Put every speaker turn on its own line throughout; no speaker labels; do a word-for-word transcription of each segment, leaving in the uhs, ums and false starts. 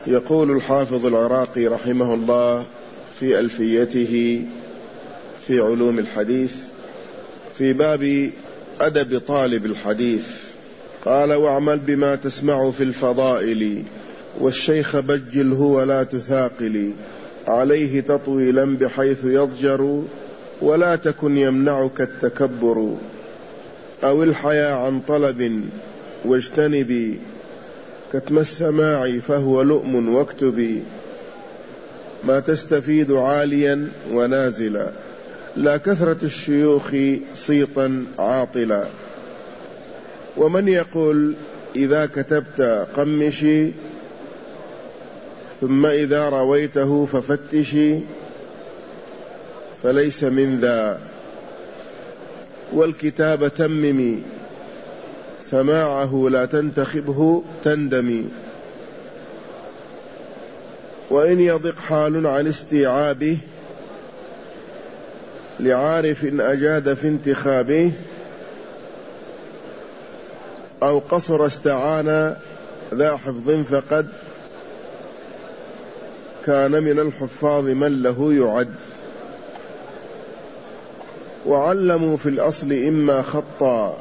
يقول الحافظ العراقي رحمه الله في ألفيته في علوم الحديث في باب أدب طالب الحديث، قال: واعمل بما تسمع في الفضائل، والشيخ بجله ولا تثاقل، عليه تطويلا بحيث يضجر، ولا تكن يمنعك التكبر، أو الحياء عن طلب واجتنبي، كتم السماع فهو لؤم واكتبي، ما تستفيد عاليا ونازلا، لا كثرة الشيوخ صيتا عاطلا، ومن يقول إذا كتبت قمشي، ثم إذا رويته ففتشي، فليس من ذا، والكتاب تممي، سماعه لا تنتخبه تندمي، وإن يضق حال عن استيعابه، لعارف أجاد في انتخابه، أو قصر استعان ذا حفظ فقد كان من الحفاظ من له يعد، وعلموا في الأصل إما خطا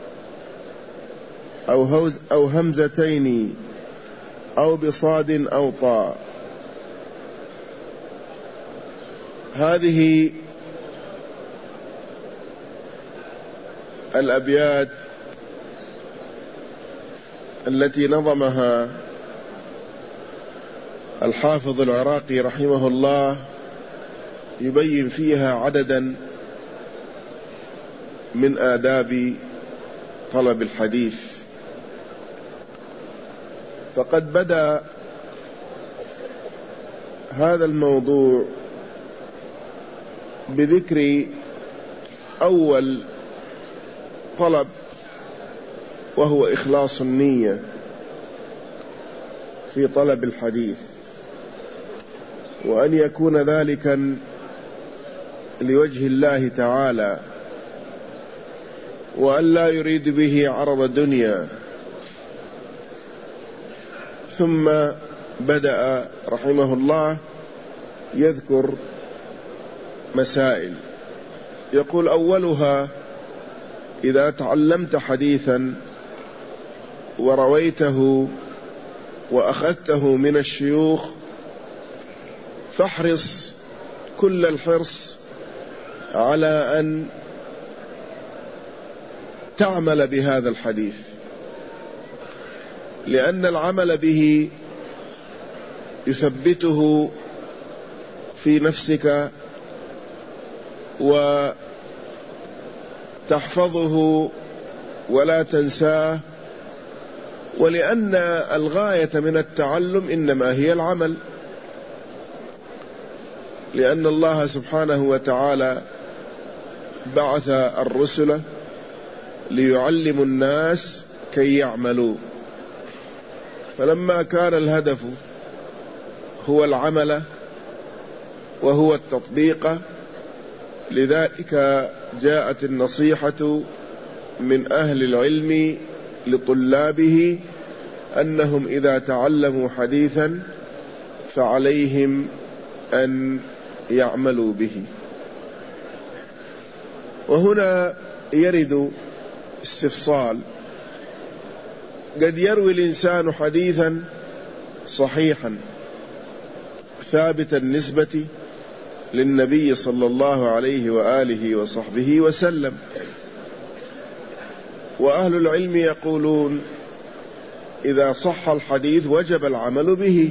أو, هوز أو همزتين أو بصاد أو طاء. هذه الأبيات التي نظمها الحافظ العراقي رحمه الله يبين فيها عددا من آداب طلب الحديث. فقد بدأ هذا الموضوع بذكر أول طلب، وهو إخلاص النية في طلب الحديث، وأن يكون ذلك لوجه الله تعالى، وأن لا يريد به عرض الدنيا. ثم بدأ رحمه الله يذكر مسائل، يقول: أولها: إذا تعلمت حديثا ورويته وأخذته من الشيوخ، فاحرص كل الحرص على أن تعمل بهذا الحديث، لأن العمل به يثبته في نفسك وتحفظه ولا تنساه، ولأن الغاية من التعلم إنما هي العمل، لأن الله سبحانه وتعالى بعث الرسل ليعلموا الناس كي يعملوا، فلما كان الهدف هو العمل وهو التطبيق، لذلك جاءت النصيحة من أهل العلم لطلابه أنهم إذا تعلموا حديثا فعليهم أن يعملوا به. وهنا يرد استفصال: قد يروي الإنسان حديثا صحيحا ثابت النسبة للنبي صلى الله عليه وآله وصحبه وسلم، وأهل العلم يقولون إذا صح الحديث وجب العمل به.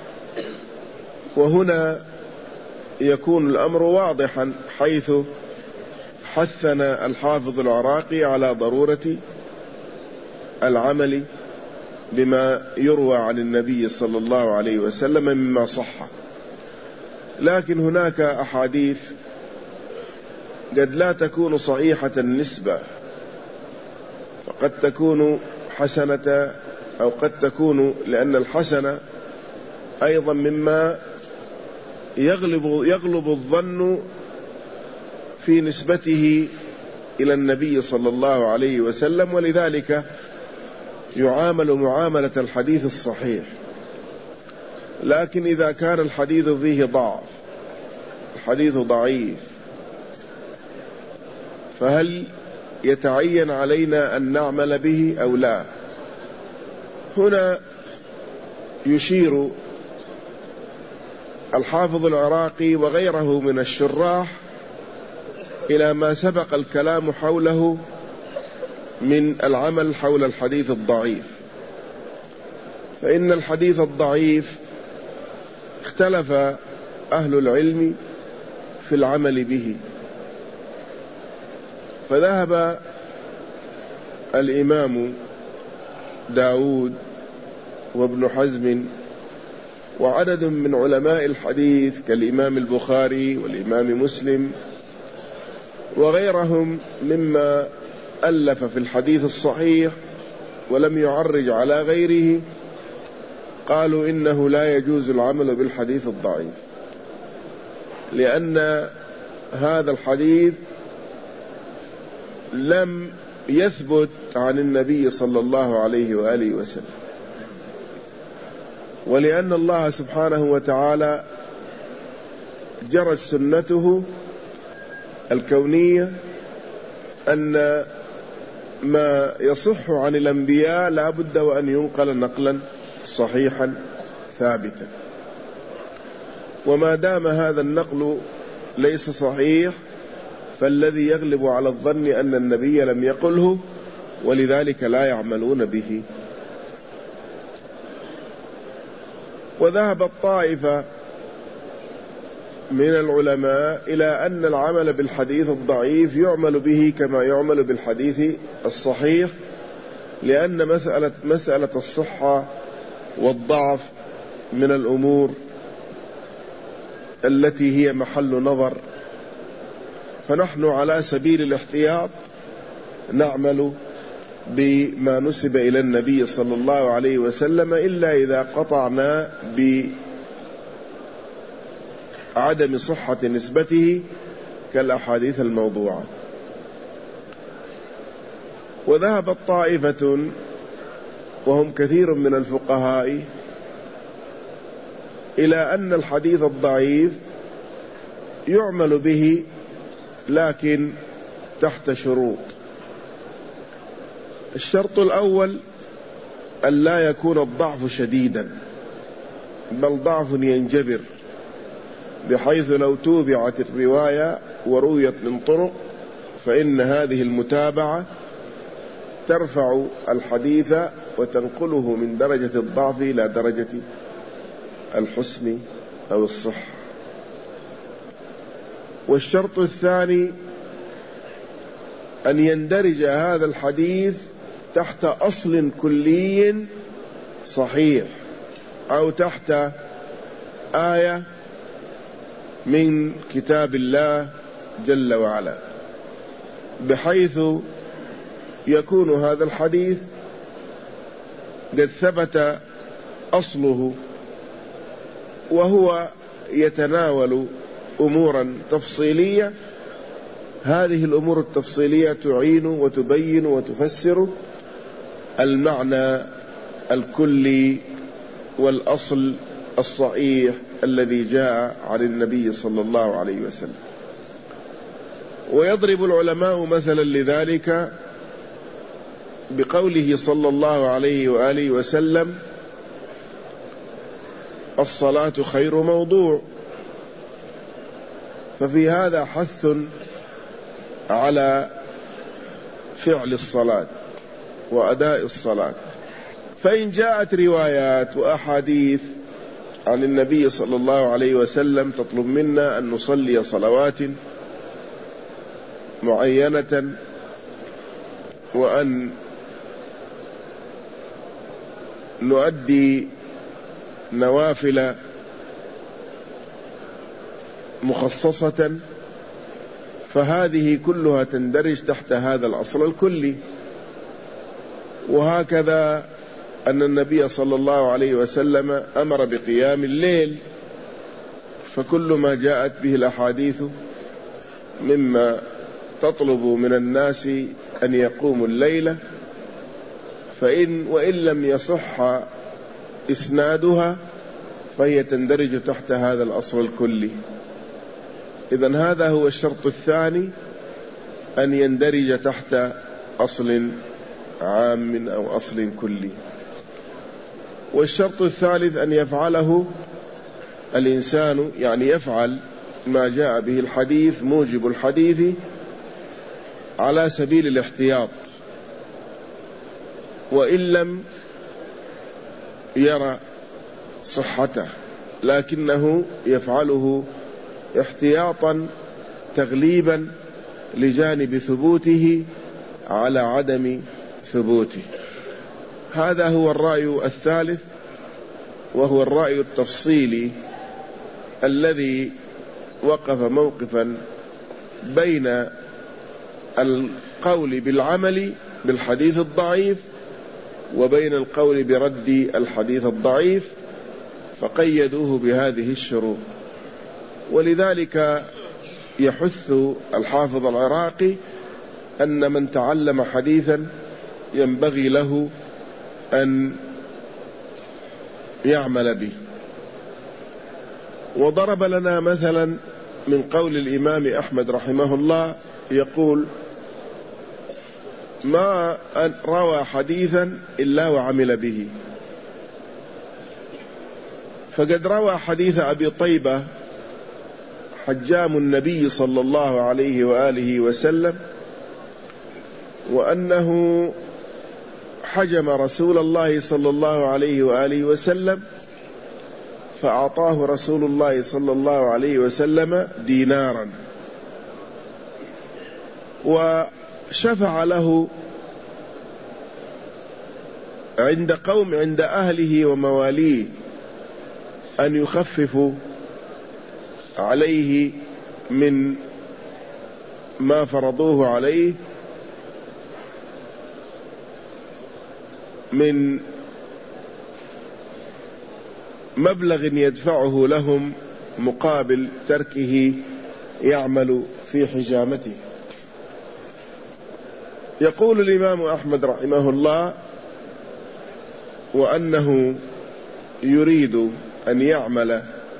وهنا يكون الأمر واضحا، حيث حثنا الحافظ العراقي على ضرورة العمل بما يروى عن النبي صلى الله عليه وسلم مما صح. لكن هناك أحاديث قد لا تكون صحيحة النسبة، فقد تكون حسنة، أو قد تكون، لأن الحسنة أيضا مما يغلب, يغلب الظن في نسبته إلى النبي صلى الله عليه وسلم، ولذلك يعامل معاملة الحديث الصحيح. لكن إذا كان الحديث فيه ضعف، الحديث ضعيف، فهل يتعين علينا أن نعمل به أو لا؟ هنا يشير الحافظ العراقي وغيره من الشراح إلى ما سبق الكلام حوله من العمل حول الحديث الضعيف. فإن الحديث الضعيف اختلف أهل العلم في العمل به، فذهب الإمام داود وابن حزم وعدد من علماء الحديث كالإمام البخاري والإمام مسلم وغيرهم مما ألف في الحديث الصحيح ولم يعرج على غيره، قالوا إنه لا يجوز العمل بالحديث الضعيف، لأن هذا الحديث لم يثبت عن النبي صلى الله عليه وآله وسلم، ولأن الله سبحانه وتعالى جرت سنته الكونية أن ما يصح عن الأنبياء لا بد وأن ينقل نقلا صحيحا ثابتا، وما دام هذا النقل ليس صحيح فالذي يغلب على الظن أن النبي لم يقله، ولذلك لا يعملون به. وذهب الطائفة من العلماء إلى أن العمل بالحديث الضعيف يعمل به كما يعمل بالحديث الصحيح، لأن مسألة, مسألة الصحة والضعف من الأمور التي هي محل نظر، فنحن على سبيل الاحتياط نعمل بما نسب إلى النبي صلى الله عليه وسلم، إلا إذا قطعنا بعدم صحة نسبته كالأحاديث الموضوعة. وذهبت طائفة وهم كثير من الفقهاء إلى أن الحديث الضعيف يعمل به لكن تحت شروط. الشرط الأول أن لا يكون الضعف شديدا، بل ضعف ينجبر، بحيث لو توبعت الرواية ورويت من طرق فإن هذه المتابعة ترفع الحديث وتنقله من درجة الضعف إلى درجة الحسن أو الصحة. والشرط الثاني أن يندرج هذا الحديث تحت أصل كلي صحيح، أو تحت آية من كتاب الله جل وعلا، بحيث يكون هذا الحديث قد ثبت أصله، وهو يتناول أمورا تفصيلية، هذه الأمور التفصيلية تعين وتبين وتفسر المعنى الكلي والأصل الصحيح الذي جاء عن النبي صلى الله عليه وسلم. ويضرب العلماء مثلا لذلك بقوله صلى الله عليه وآله وسلم: الصلاة خير موضوع. ففي هذا حث على فعل الصلاة وأداء الصلاة. فإن جاءت روايات وأحاديث عن النبي صلى الله عليه وسلم تطلب منا أن نصلي صلوات معينة وأن نؤدي نوافل مخصصة، فهذه كلها تندرج تحت هذا الأصل الكلي. وهكذا أن النبي صلى الله عليه وسلم أمر بقيام الليل، فكل ما جاءت به الأحاديث مما تطلب من الناس أن يقوموا الليلة، فإن وإن لم يصح إسنادها فهي تندرج تحت هذا الأصل الكلي. إذن هذا هو الشرط الثاني، أن يندرج تحت أصل عام أو أصل كلي. والشرط الثالث أن يفعله الإنسان، يعني يفعل ما جاء به الحديث موجب الحديث على سبيل الاحتياط، وإن لم يرى صحته، لكنه يفعله احتياطا تغليبا لجانب ثبوته على عدم ثبوته. هذا هو الرأي الثالث، وهو الرأي التفصيلي الذي وقف موقفا بين القول بالعمل بالحديث الضعيف وبين القول برد الحديث الضعيف، فقيدوه بهذه الشروط. ولذلك يحث الحافظ العراقي أن من تعلم حديثا ينبغي له أن يعمل به. وضرب لنا مثلا من قول الإمام أحمد رحمه الله، يقول: ما روى حديثا إلا وعمل به. فقد روى حديث أبي طيبة حجام النبي صلى الله عليه وآله وسلم، وأنه حجم رسول الله صلى الله عليه وآله وسلم، فأعطاه رسول الله صلى الله عليه وسلم دينارا، وشفع له عند قوم عند أهله ومواليه أن يخففوا عليه من ما فرضوه عليه من مبلغ يدفعه لهم مقابل تركه يعمل في حجامته. يقول الإمام أحمد رحمه الله: وأنه يريد أن يعمل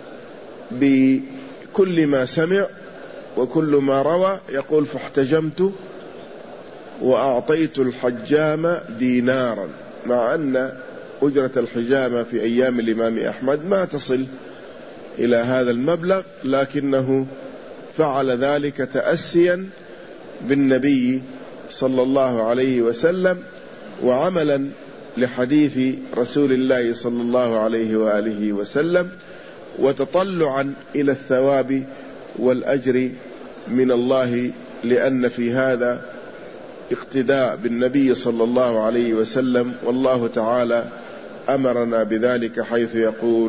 بكل ما سمع وكل ما روى. يقول: فاحتجمت وأعطيت الحجام دينارا، مع أن أجرة الحجامة في أيام الإمام أحمد ما تصل إلى هذا المبلغ، لكنه فعل ذلك تأسيا بالنبي صلى الله عليه وسلم، وعملا لحديث رسول الله صلى الله عليه وآله وسلم، وتطلعا إلى الثواب والأجر من الله، لأن في هذا اقتداء بالنبي صلى الله عليه وسلم. والله تعالى أمرنا بذلك حيث يقول: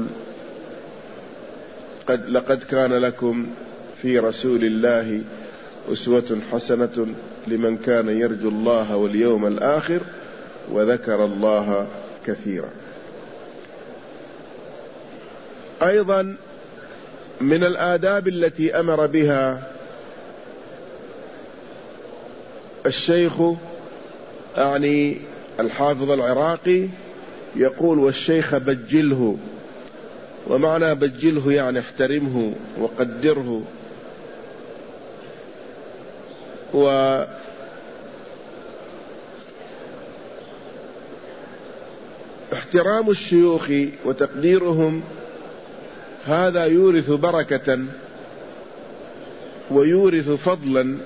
قد لقد كان لكم في رسول الله أسوة حسنة لمن كان يرجو الله واليوم الآخر وذكر الله كثيرا. أيضا من الآداب التي أمر بها الشيخ، أعني الحافظ العراقي، يقول: والشيخ بجله. ومعنى بجله يعني احترمه وقدره. واحترام الشيوخ وتقديرهم هذا يورث بركة ويورث فضلا،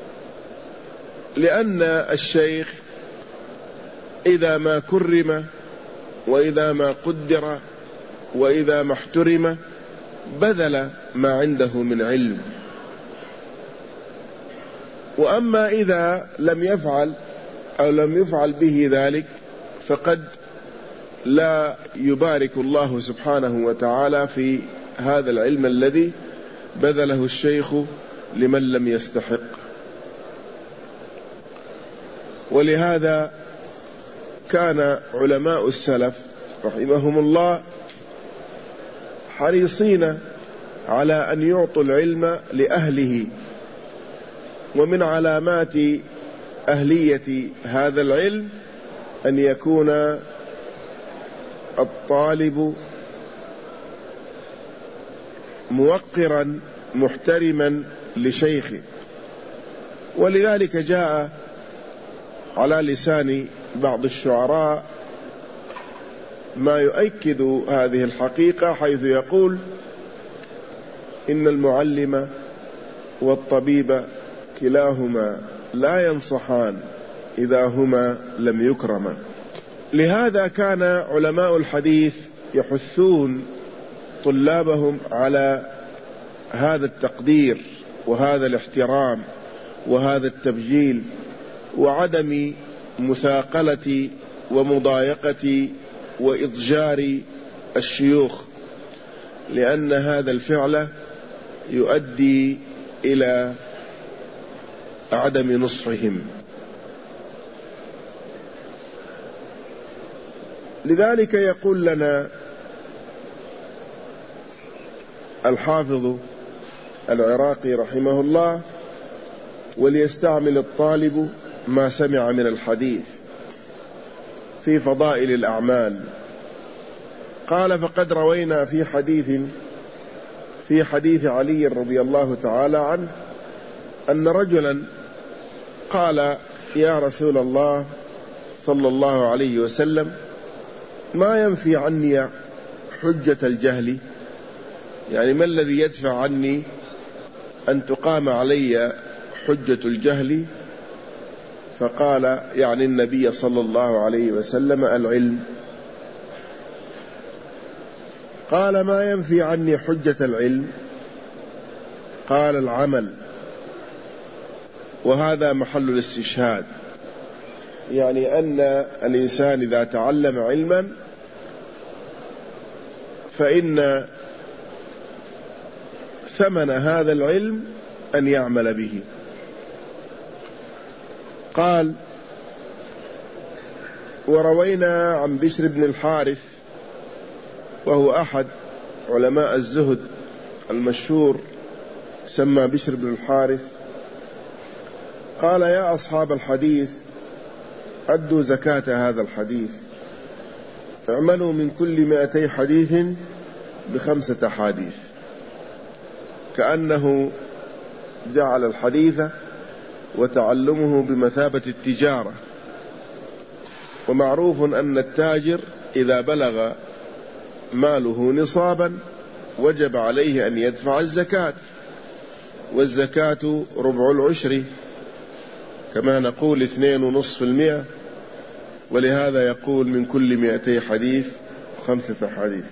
لأن الشيخ إذا ما كرم وإذا ما قدر وإذا ما احترم بذل ما عنده من علم. وأما إذا لم يفعل أو لم يفعل به ذلك فقد لا يبارك الله سبحانه وتعالى في هذا العلم الذي بذله الشيخ لمن لم يستحق. ولهذا كان علماء السلف رحمهم الله حريصين على أن يعطوا العلم لأهله. ومن علامات أهلية هذا العلم أن يكون الطالب موقرا محترما لشيخه. ولذلك جاء على لسان بعض الشعراء ما يؤكد هذه الحقيقة، حيث يقول: إن المعلم والطبيب كلاهما لا ينصحان إذا هما لم يكرما. لهذا كان علماء الحديث يحثون طلابهم على هذا التقدير وهذا الاحترام وهذا التبجيل، وعدم مثاقلة ومضايقة وإضجار الشيوخ، لأن هذا الفعل يؤدي إلى عدم نصحهم. لذلك يقول لنا الحافظ العراقي رحمه الله: وليستعمل الطالب ما سمع من الحديث في فضائل الأعمال. قال: فقد روينا في حديث في حديث علي رضي الله تعالى عنه أن رجلا قال: يا رسول الله صلى الله عليه وسلم، ما ينفي عني حجة الجهل؟ يعني ما الذي يدفع عني أن تقام علي حجة الجهل؟ فقال يعني النبي صلى الله عليه وسلم: العلم. قال: ما ينفي عني حجة العلم؟ قال: العمل. وهذا محل الاستشهاد، يعني أن الإنسان إذا تعلم علما فإن ثمن هذا العلم أن يعمل به. قال: وروينا عن بشر بن الحارث، وهو أحد علماء الزهد المشهور، سمى بشر بن الحارث، قال: يا أصحاب الحديث، أدوا زكاة هذا الحديث، اعملوا من كل مائتي حديث بخمسة حديث. كأنه جعل الحديث وتعلمه بمثابة التجارة. ومعروف أن التاجر إذا بلغ ماله نصابا وجب عليه أن يدفع الزكاة، والزكاة ربع العشر، كما نقول اثنين ونصف في المئة، ولهذا يقول من كل مئتي حديث خمسة حديث.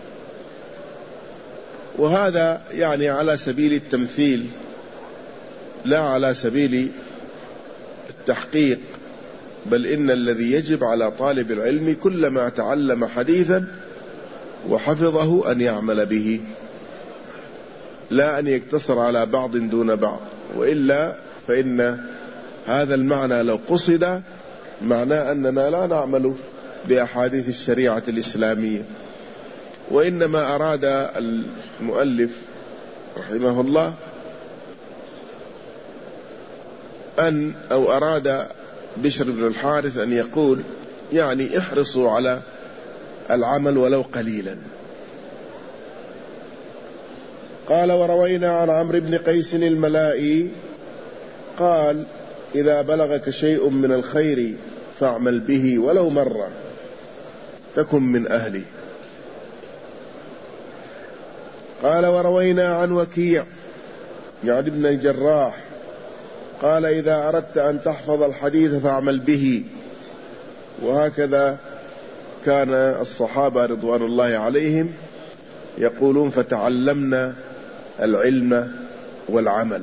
وهذا يعني على سبيل التمثيل لا على سبيل التحقيق، بل إن الذي يجب على طالب العلم كلما تعلم حديثا وحفظه أن يعمل به، لا أن يقتصر على بعض دون بعض، وإلا فإن هذا المعنى لو قصد معناه أننا لا نعمل بأحاديث الشريعة الإسلامية. وإنما أراد المؤلف رحمه الله أن أو أراد بشر بن الحارث أن يقول يعني احرصوا على العمل ولو قليلا. قال: وروينا عن عمرو بن قيس الملائي قال: إذا بلغك شيء من الخير فاعمل به ولو مرة تكن من أهله. قال: وروينا عن وكيع يعني ابن الجراح قال: إذا أردت أن تحفظ الحديث فاعمل به. وهكذا كان الصحابة رضوان الله عليهم يقولون: فتعلمنا العلم والعمل.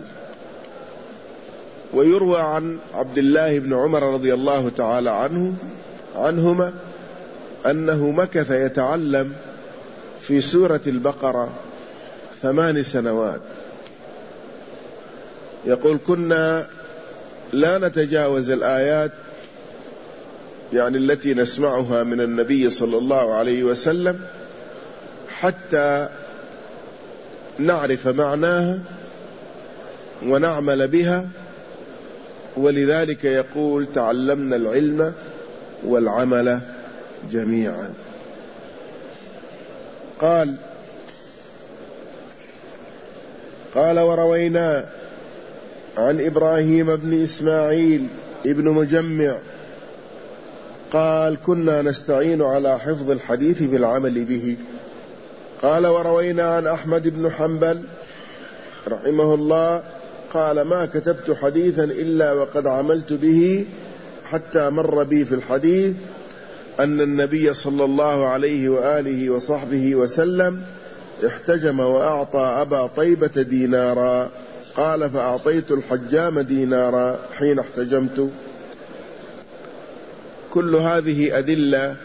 ويروى عن عبد الله بن عمر رضي الله تعالى عنه عنهما أنه مكث يتعلم في سورة البقرة ثمان سنوات. يقول: كنا لا نتجاوز الآيات يعني التي نسمعها من النبي صلى الله عليه وسلم حتى نعرف معناها ونعمل بها. ولذلك يقول: تعلمنا العلم والعمل جميعا. قال: قال وروينا عن إبراهيم بن إسماعيل ابن مجمع قال كنا نستعين على حفظ الحديث بالعمل به. قال وروينا عن أحمد بن حنبل رحمه الله قال ما كتبت حديثا إلا وقد عملت به حتى مر بي في الحديث أن النبي صلى الله عليه وآله وصحبه وسلم احتجم وأعطى أبا طيبة دينارا. قال فأعطيت الحجام دينارا حين احتجمت. كل هذه أدلة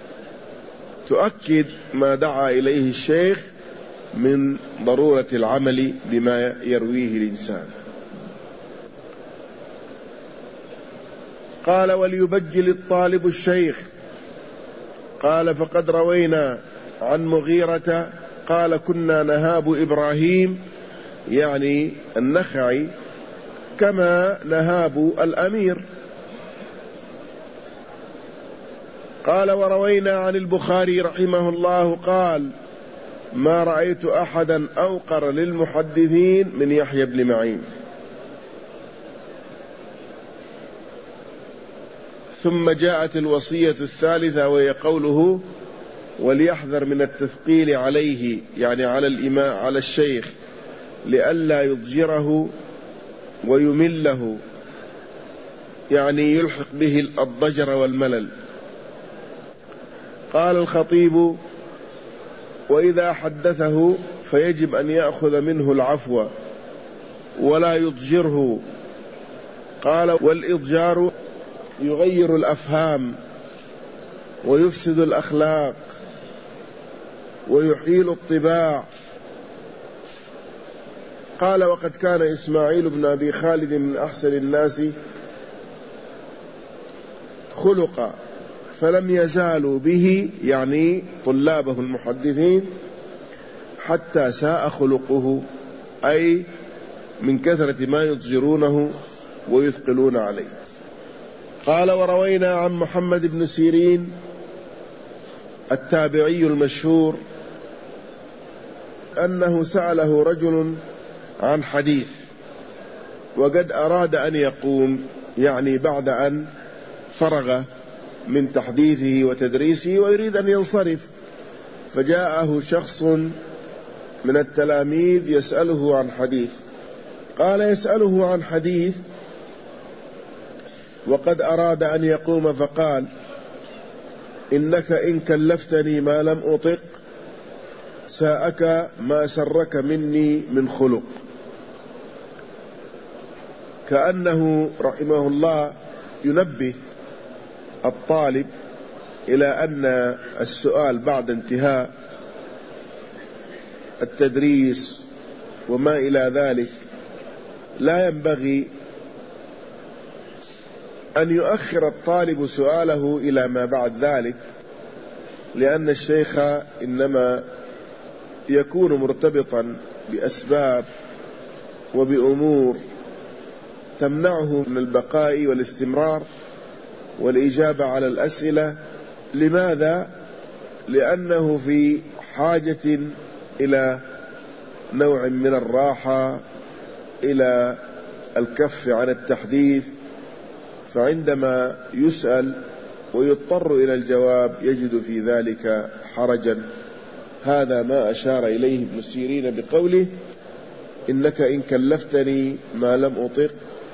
تؤكد ما دعا إليه الشيخ من ضرورة العمل بما يرويه الإنسان. قال وليبجل الطالب الشيخ. قال فقد روينا عن مغيرة قال كنا نهاب إبراهيم يعني النخعي كما نهاب الأمير. قال وروينا عن البخاري رحمه الله قال ما رأيت أحدا أوقر للمحدثين من يحيى بن معين. ثم جاءت الوصية الثالثة وهي قوله وليحذر من التثقيل عليه يعني على الإمام على الشيخ لئلا يضجره ويمله يعني يلحق به الضجر والملل. قال الخطيب وإذا حدثه فيجب أن يأخذ منه العفو ولا يضجره. قال والإضجار يغير الأفهام ويفسد الأخلاق ويحيل الطباع. قال وقد كان إسماعيل بن أبي خالد من أحسن الناس خلقا فلم يزالوا به يعني طلابه المحدثين حتى ساء خلقه أي من كثرة ما يضجرونه ويثقلون عليه. قال وروينا عن محمد بن سيرين التابعي المشهور أنه سأله رجل عن حديث وقد أراد أن يقوم يعني بعد أن فرغ من تحديثه وتدريسه ويريد أن ينصرف، فجاءه شخص من التلاميذ يسأله عن حديث. قال يسأله عن حديث وقد أراد أن يقوم فقال إنك إن كلفتني ما لم أطق ساءك ما سرك مني من خلق. كأنه رحمه الله ينبه الطالب إلى أن السؤال بعد انتهاء التدريس وما إلى ذلك لا ينبغي أن يؤخر الطالب سؤاله إلى ما بعد ذلك، لأن الشيخ إنما يكون مرتبطا بأسباب وبأمور تمنعه من البقاء والاستمرار والإجابة على الأسئلة. لماذا؟ لأنه في حاجة إلى نوع من الراحة، إلى الكف عن التحديث، فعندما يسأل ويضطر إلى الجواب يجد في ذلك حرجا. هذا ما أشار إليه ابن سيرين بقوله إنك إن كلفتني ما لم أطق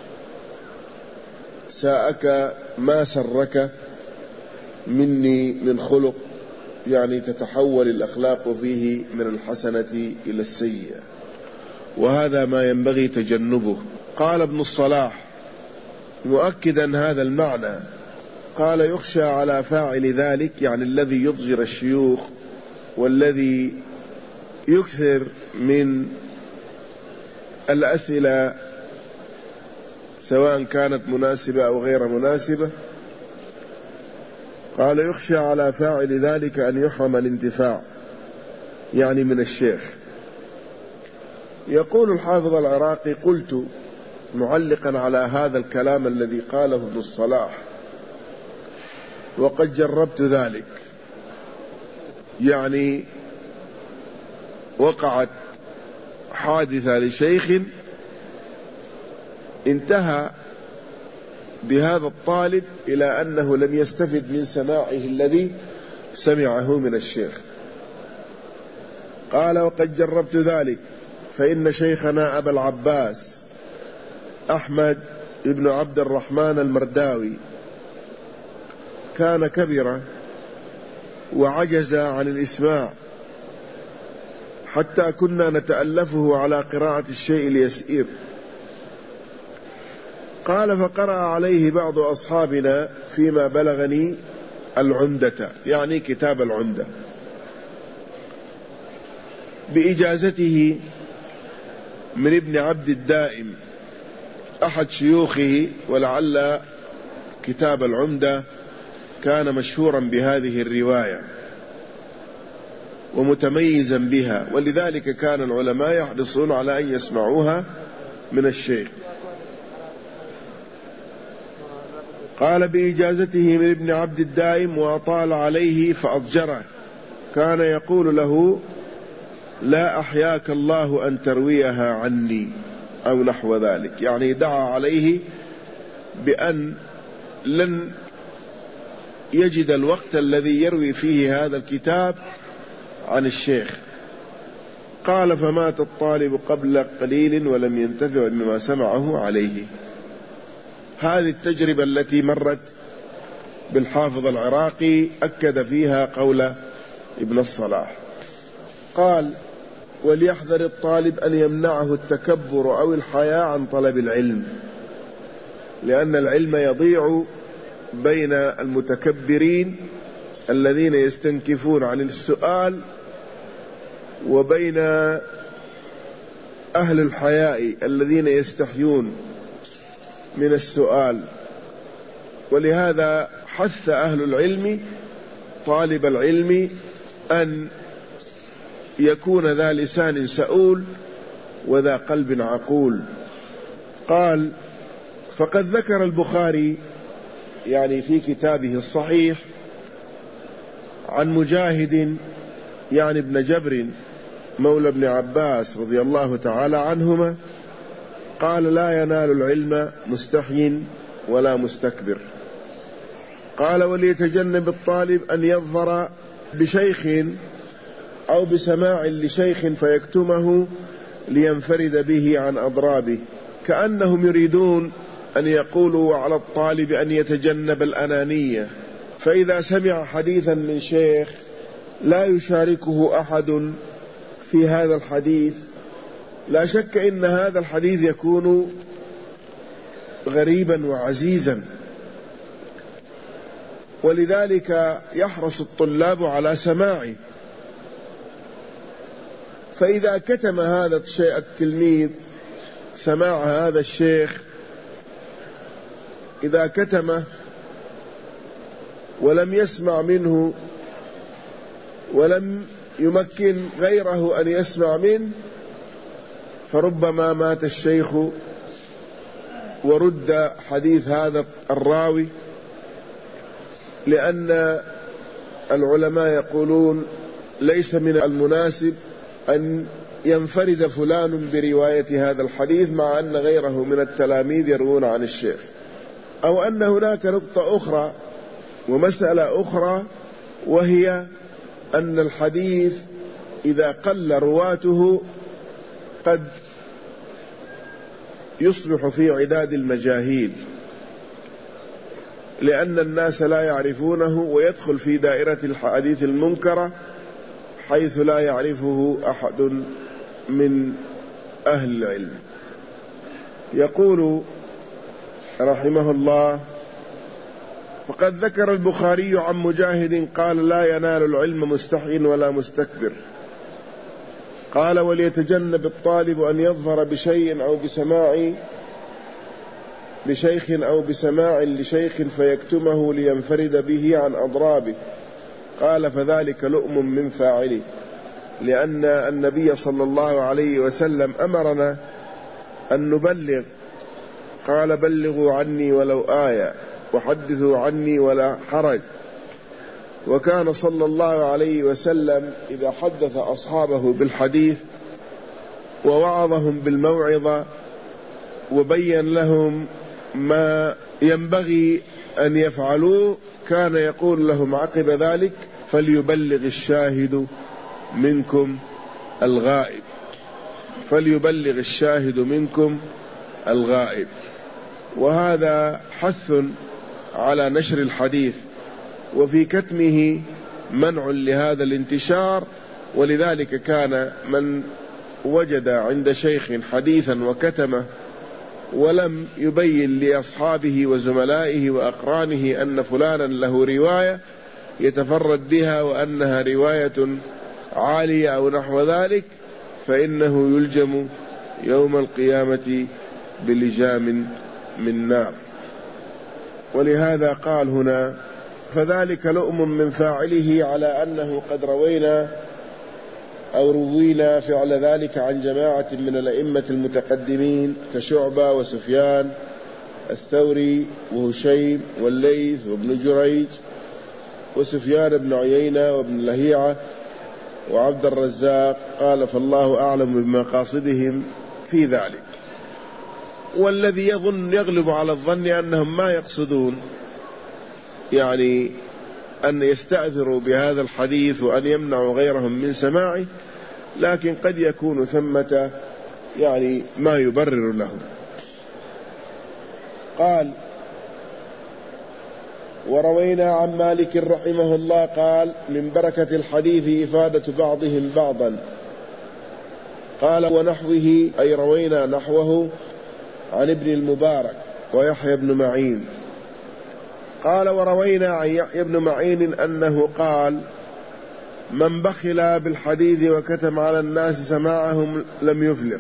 ساءك ما سرك مني من خلق، يعني تتحول الأخلاق فيه من الحسنة إلى السيئة، وهذا ما ينبغي تجنبه. قال ابن الصلاح مؤكدا هذا المعنى قال يخشى على فاعل ذلك يعني الذي يضجر الشيوخ والذي يكثر من الأسئلة سواء كانت مناسبة أو غير مناسبة. قال يخشى على فاعل ذلك أن يحرم الانتفاع يعني من الشيخ. يقول الحافظ العراقي قلت معلقا على هذا الكلام الذي قاله ابن الصلاح وقد جربت ذلك، يعني وقعت حادثة لشيخ انتهى بهذا الطالب إلى أنه لم يستفد من سماعه الذي سمعه من الشيخ. قال: وقد جربت ذلك، فإن شيخنا أبا العباس أحمد بن عبد الرحمن المرداوي كان كبيرا وعجز عن الإسماع، حتى كنا نتألفه على قراءة الشيء اليسير. قال: فقرأ عليه بعض أصحابنا فيما بلغني العمدة، يعني كتاب العمدة، بإجازته من ابن عبد الدائم أحد شيوخه، ولعل كتاب العمدة كان مشهورا بهذه الرواية ومتميزا بها، ولذلك كان العلماء يحرصون على أن يسمعوها من الشيخ. قال: بإجازته من ابن عبد الدائم، وأطال عليه فأضجره، كان يقول له: لا أحياك الله أن ترويها عني، أو نحو ذلك، يعني دعا عليه بأن لن يجد الوقت الذي يروي فيه هذا الكتاب عن الشيخ. قال: فمات الطالب قبل قليل ولم ينتفع بما سمعه عليه. هذه التجربة التي مرت بالحافظ العراقي أكد فيها قول ابن الصلاح. قال: وليحذر الطالب أن يمنعه التكبر أو الحياء عن طلب العلم، لأن العلم يضيع بين المتكبرين الذين يستنكفون عن السؤال، وبين أهل الحياء الذين يستحيون من السؤال. ولهذا حث أهل العلم طالب العلم أن يكون ذا لسان سؤول وذا قلب عقول. قال: فقد ذكر البخاري يعني في كتابه الصحيح عن مجاهد يعني ابن جبر مولى ابن عباس رضي الله تعالى عنهما قال: لا ينال العلم مستحي ولا مستكبر. قال: وليتجنب الطالب أن يظفر بشيخ أو بسماع لشيخ فيكتمه لينفرد به عن أضرابه، كأنهم يريدون أن يقولوا على الطالب أن يتجنب الأنانية، فإذا سمع حديثا من شيخ لا يشاركه أحد في هذا الحديث، لا شك إن هذا الحديث يكون غريبا وعزيزا، ولذلك يحرص الطلاب على سماعه. فإذا كتم هذا الشيء التلميذ سماع هذا الشيخ، إذا كتمه ولم يسمع منه ولم يمكن غيره أن يسمع منه، فربما مات الشيخ ورد حديث هذا الراوي، لأن العلماء يقولون ليس من المناسب أن ينفرد فلان برواية هذا الحديث مع أن غيره من التلاميذ يروون عن الشيخ. أو أن هناك نقطة أخرى ومسألة أخرى، وهي أن الحديث إذا قل رواته قد يصبح في عداد المجاهيل، لأن الناس لا يعرفونه، ويدخل في دائرة الحديث المنكرة حيث لا يعرفه أحد من أهل العلم. يقول رحمه الله: فقد ذكر البخاري عن مجاهد قال: لا ينال العلم مستحي ولا مستكبر. قال: وليتجنب الطالب أن يظفر بشيء أو بسماع بشيخ أو بسماع لشيخ فيكتمه لينفرد به عن أضرابه. قال: فذلك لؤم من فاعله، لأن النبي صلى الله عليه وسلم أمرنا أن نبلغ، قال: بلغوا عني ولو آية وحدثوا عني ولا حرج. وكان صلى الله عليه وسلم إذا حدث أصحابه بالحديث ووعظهم بالموعظة وبين لهم ما ينبغي أن يفعلوه، كان يقول لهم عقب ذلك: فليبلغ الشاهد منكم الغائب، فليبلغ الشاهد منكم الغائب. وهذا حث على نشر الحديث، وفي كتمه منع لهذا الانتشار. ولذلك كان من وجد عند شيخ حديثا وكتمه ولم يبين لأصحابه وزملائه وأقرانه أن فلانا له رواية يتفرد بها وأنها رواية عالية أو نحو ذلك، فإنه يلجم يوم القيامة بلجام من نار. ولهذا قال هنا: فذلك لؤم من فاعله على أنه قد روينا أو روينا فعل ذلك عن جماعة من الأئمة المتقدمين كشعبة وسفيان الثوري وهشيم والليث وابن جريج وسفيان بن عيينة وابن لهيعة وعبد الرزاق. قال: فالله أعلم بمقاصدهم في ذلك. والذي يظن يغلب على الظن أنهم ما يقصدون يعني أن يستأثروا بهذا الحديث وأن يمنعوا غيرهم من سماعه، لكن قد يكون ثمة يعني ما يبرر لهم. قال: وروينا عن مالك رحمه الله قال: من بركة الحديث إفادة بعضهم بعضا. قال: ونحوه، أي روينا نحوه عن ابن المبارك ويحيى بن معين. قال: وروينا عن يحيى بن معين أنه قال: من بخل بالحديث وكتم على الناس سماعهم لم يفلح.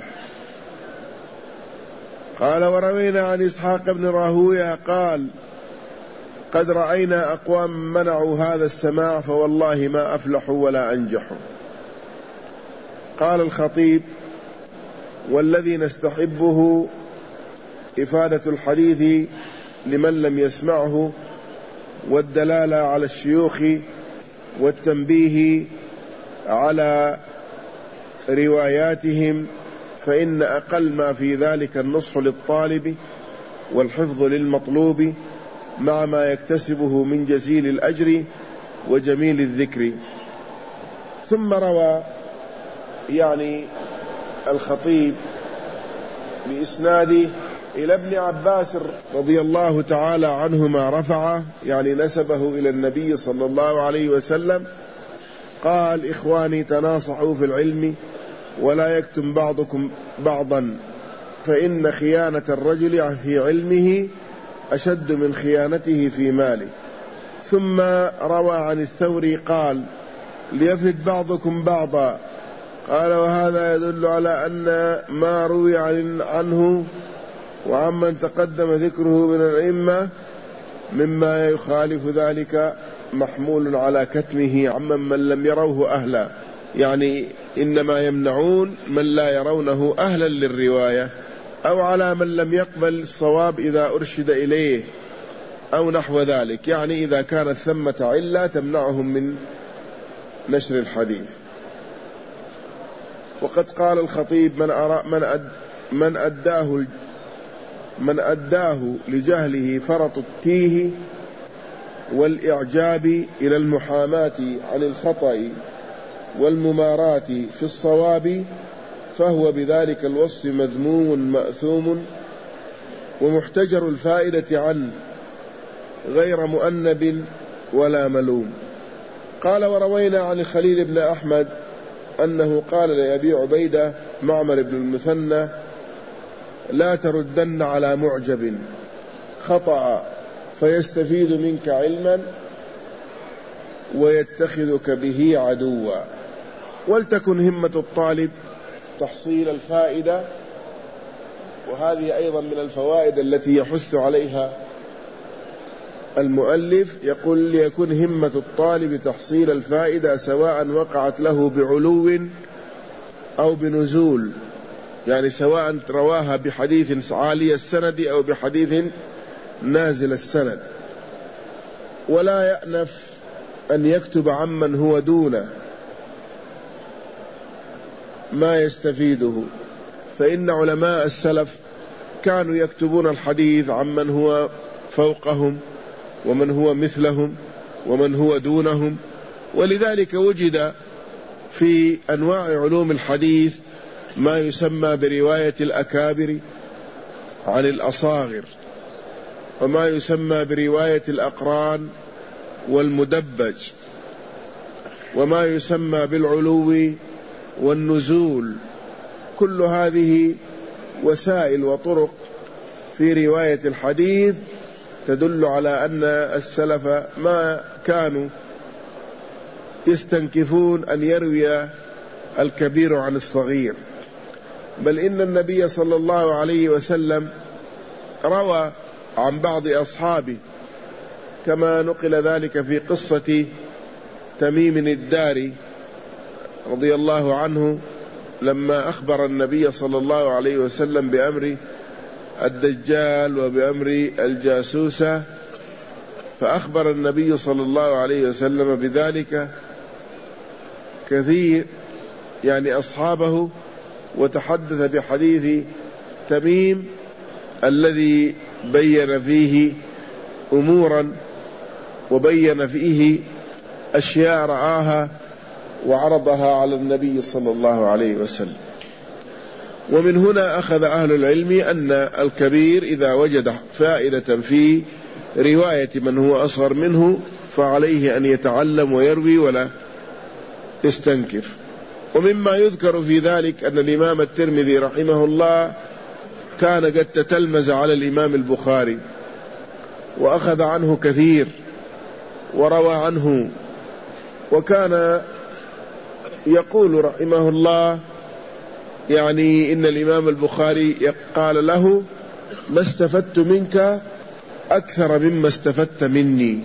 قال: وروينا عن إسحاق بن راهويه قال: قد رأينا أقوام منعوا هذا السماع فوالله ما أفلحوا ولا أنجحوا. قال الخطيب: والذي نستحبه إفادة الحديث لمن لم يسمعه، والدلالة على الشيوخ، والتنبيه على رواياتهم، فإن أقل ما في ذلك النصح للطالب والحفظ للمطلوب مع ما يكتسبه من جزيل الأجر وجميل الذكر. ثم روى يعني الخطيب بإسناده إلى ابن عباس رضي الله تعالى عنهما رفعه، يعني نسبه إلى النبي صلى الله عليه وسلم، قال: إخواني تناصحوا في العلم ولا يكتم بعضكم بعضا، فإن خيانة الرجل في علمه أشد من خيانته في ماله. ثم روى عن الثوري قال: ليفد بعضكم بعضا. قال: وهذا يدل على أن ما روي عنه وعمن تقدم ذكره من الأئمة مما يخالف ذلك محمول على كتمه عمن من لم يروه أهلا، يعني إنما يمنعون من لا يرونه أهلا للرواية، أو على من لم يقبل الصواب إذا أرشد إليه أو نحو ذلك، يعني إذا كانت ثمة علة تمنعهم من نشر الحديث. وقد قال الخطيب: من أرى من أد من أداه من أداه لجهله فرط التيه والإعجاب إلى المحاماة عن الخطأ والمماراة في الصواب، فهو بذلك الوصف مذموم مأثوم ومحتجر الفائدة عنه غير مؤنب ولا ملوم. قال: وروينا عن الخليل بن أحمد أنه قال لأبي عبيدة معمر بن المثنى: لا تردن على معجب خطأ فيستفيد منك علما ويتخذك به عدوا. ولتكن همة الطالب تحصيل الفائدة، وهذه أيضا من الفوائد التي يحث عليها المؤلف. يقول: ليكن همة الطالب تحصيل الفائدة سواء وقعت له بعلو أو بنزول، يعني سواء رواها بحديث عالي السند أو بحديث نازل السند، ولا يأنف أن يكتب عمن هو دونه ما يستفيده، فإن علماء السلف كانوا يكتبون الحديث عمن هو فوقهم ومن هو مثلهم ومن هو دونهم، ولذلك وجد في أنواع علوم الحديث ما يسمى برواية الأكابر عن الأصاغر، وما يسمى برواية الأقران والمدبج، وما يسمى بالعلو والنزول. كل هذه وسائل وطرق في رواية الحديث تدل على أن السلف ما كانوا يستنكفون أن يروي الكبير عن الصغير، بل إن النبي صلى الله عليه وسلم روى عن بعض أصحابه كما نقل ذلك في قصة تميم الداري رضي الله عنه لما أخبر النبي صلى الله عليه وسلم بأمر الدجال وبأمر الجاسوسة، فأخبر النبي صلى الله عليه وسلم بذلك كثير يعني أصحابه، وتحدث بحديث تميم الذي بين فيه أمورا وبين فيه أشياء رآها وعرضها على النبي صلى الله عليه وسلم. ومن هنا أخذ أهل العلم أن الكبير إذا وجد فائدة في رواية من هو أصغر منه فعليه أن يتعلم ويروي ولا يستنكف. ومما يذكر في ذلك أن الإمام الترمذي رحمه الله كان قد تتلمذ على الإمام البخاري وأخذ عنه كثير وروى عنه، وكان يقول رحمه الله يعني إن الإمام البخاري قال له: ما استفدت منك أكثر مما استفدت مني.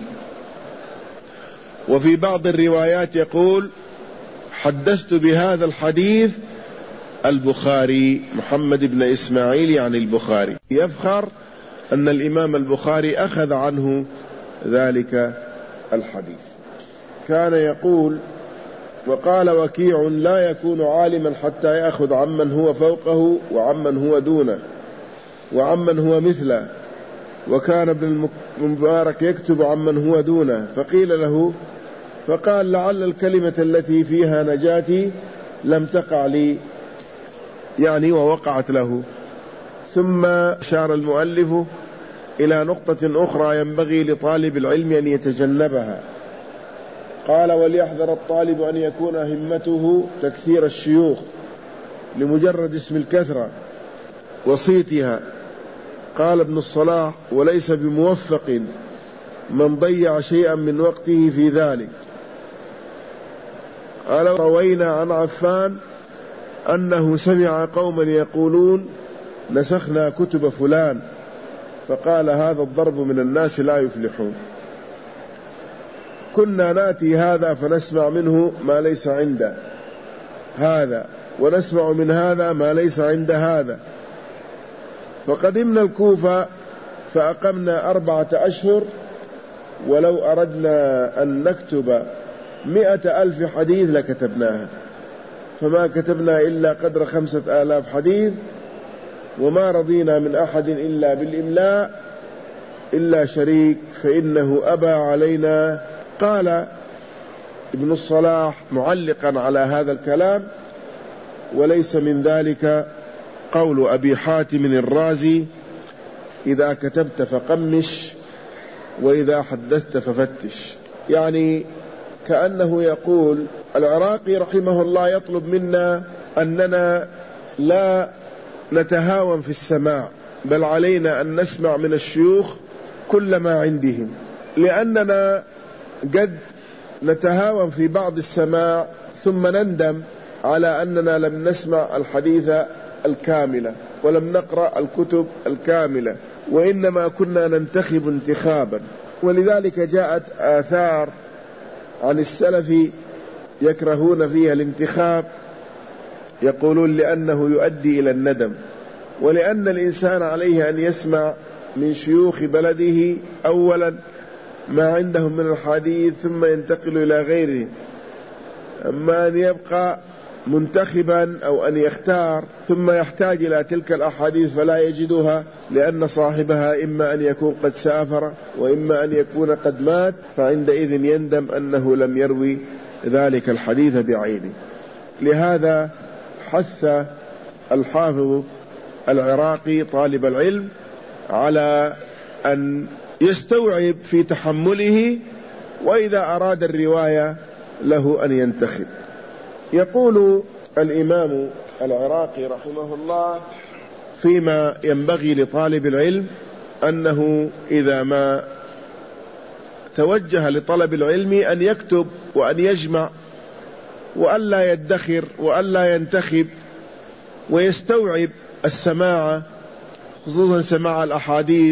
وفي بعض الروايات يقول: حدثت بهذا الحديث البخاري محمد بن إسماعيل يعني البخاري، يفخر أن الإمام البخاري أخذ عنه ذلك الحديث. كان يقول: وقال وكيع: لا يكون عالما حتى يأخذ عمن هو فوقه وعمن هو دونه وعمن هو مثله. وكان ابن المبارك يكتب عمن هو دونه، فقيل له فقال: لعل الكلمة التي فيها نجاتي لم تقع لي، يعني ووقعت له. ثم أشار المؤلف إلى نقطة أخرى ينبغي لطالب العلم أن يتجنبها، قال: وليحذر الطالب أن يكون همته تكثير الشيوخ لمجرد اسم الكثرة وصيتها. قال ابن الصلاح: وليس بموفق من ضيع شيئا من وقته في ذلك. قال: روينا عن عفان أنه سمع قوما يقولون: نسخنا كتب فلان، فقال: هذا الضرب من الناس لا يفلحون. كنا نأتي هذا فنسمع منه ما ليس عند هذا، ونسمع من هذا ما ليس عند هذا. فقدمنا الكوفة فأقمنا أربعة أشهر، ولو أردنا أن نكتب مئة ألف حديث لكتبناها، فما كتبنا إلا قدر خمسة آلاف حديث، وما رضينا من أحد إلا بالإملاء إلا شريك فإنه أبى علينا. قال ابن الصلاح معلقا على هذا الكلام: وليس من ذلك قول أبي حاتم الرازي: إذا كتبت فقمش وإذا حدثت ففتش. يعني كأنه يقول العراقي رحمه الله يطلب منا أننا لا نتهاون في السماع، بل علينا أن نسمع من الشيوخ كل ما عندهم، لأننا قد نتهاون في بعض السماع ثم نندم على أننا لم نسمع الحديث الكاملة ولم نقرأ الكتب الكاملة، وإنما كنا ننتخب انتخابا. ولذلك جاءت آثار عن السلف يكرهون فيها الانتخاب، يقولون لأنه يؤدي إلى الندم، ولأن الإنسان عليه أن يسمع من شيوخ بلده أولا ما عندهم من الحديث ثم ينتقل إلى غيره، أما أن يبقى منتخبا أو أن يختار ثم يحتاج إلى تلك الأحاديث فلا يجدها لأن صاحبها إما أن يكون قد سافر وإما أن يكون قد مات، فعندئذ يندم أنه لم يروي ذلك الحديث بعينه. لهذا حث الحافظ العراقي طالب العلم على أن يستوعب في تحمله، وإذا أراد الرواية له أن ينتخب. يقول الإمام العراقي رحمه الله فيما ينبغي لطالب العلم أنه إذا ما توجه لطلب العلم أن يكتب وأن يجمع وألا يدخر وألا ينتخب، ويستوعب السماع خصوصا سماع الأحاديث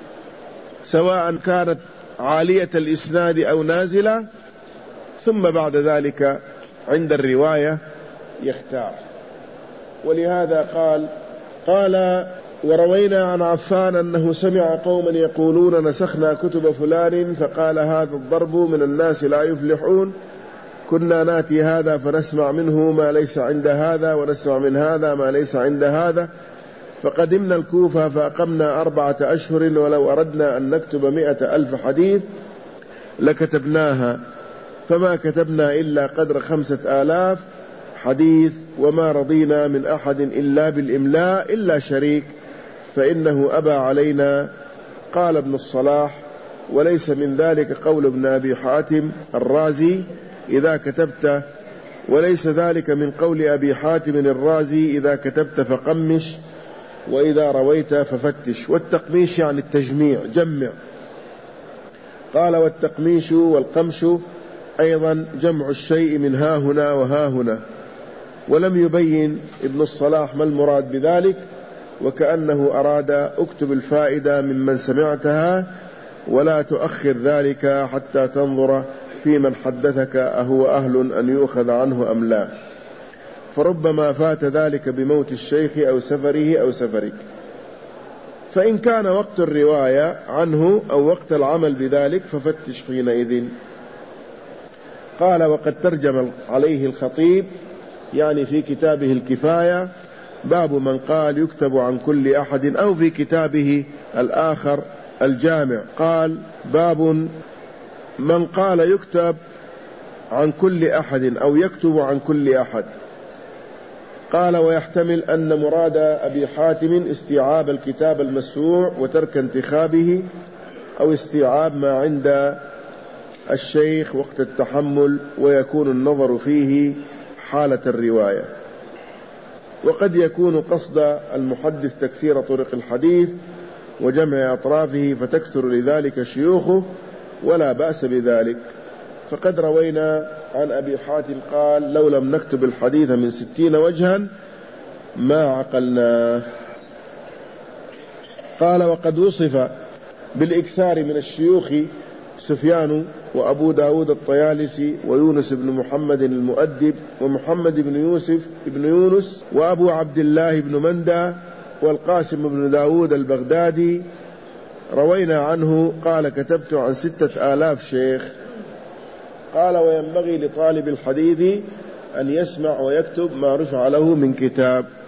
سواء كانت عالية الإسناد أو نازلة، ثم بعد ذلك عند الرواية يختار. ولهذا قال قال وروينا عن عفان أنه سمع قوما يقولون نسخنا كتب فلان فقال هذا الضرب من الناس لا يفلحون، كنا ناتي هذا فنسمع منه ما ليس عند هذا ونسمع من هذا ما ليس عند هذا، فقدمنا الكوفة فأقمنا أربعة أشهر ولو أردنا أن نكتب مئة ألف حديث لكتبناها، فما كتبنا إلا قدر خمسة آلاف حديث، وما رضينا من أحد إلا بالإملاء إلا شريك فإنه أبى علينا. قال ابن الصلاح وليس من ذلك قول ابن أبي حاتم الرازي إذا كتبت، وليس ذلك من قول أبي حاتم الرازي إذا كتبت فقمش وإذا رويت ففتش. والتقميش يعني التجميع، جمع. قال والتقميش والقمش أيضا جمع الشيء من ها هنا وها هنا. ولم يبين ابن الصلاح ما المراد بذلك، وكأنه أراد اكتب الفائدة ممن سمعتها ولا تؤخر ذلك حتى تنظر في من حدثك أهو أهل أن يؤخذ عنه أم لا، فربما فات ذلك بموت الشيخ أو سفره أو سفرك، فإن كان وقت الرواية عنه أو وقت العمل بذلك ففتش حينئذ. قال وقد ترجم عليه الخطيب يعني في كتابه الكفاية باب من قال يكتب عن كل أحد، أو في كتابه الآخر الجامع قال باب من قال يكتب عن كل أحد أو يكتب عن كل أحد. قال ويحتمل أن مراد أبي حاتم استيعاب الكتاب المسموع وترك انتخابه، أو استيعاب ما عند الشيخ وقت التحمل ويكون النظر فيه حالة الرواية. وقد يكون قصد المحدث تكثير طرق الحديث وجمع أطرافه فتكثر لذلك شيوخه، ولا بأس بذلك. فقد روينا عن أبي حاتم قال لو لم نكتب الحديث من ستين وجها ما عقلناه. قال وقد وصف بالإكثار من الشيوخ سفيان وأبو داود الطيالسي ويونس بن محمد المؤدب ومحمد بن يوسف بن يونس وأبو عبد الله بن مندى والقاسم بن داود البغدادي. روينا عنه قال كتبت عن ستة آلاف شيخ. قال وينبغي لطالب الحديث أن يسمع ويكتب ما رفع له من كتاب.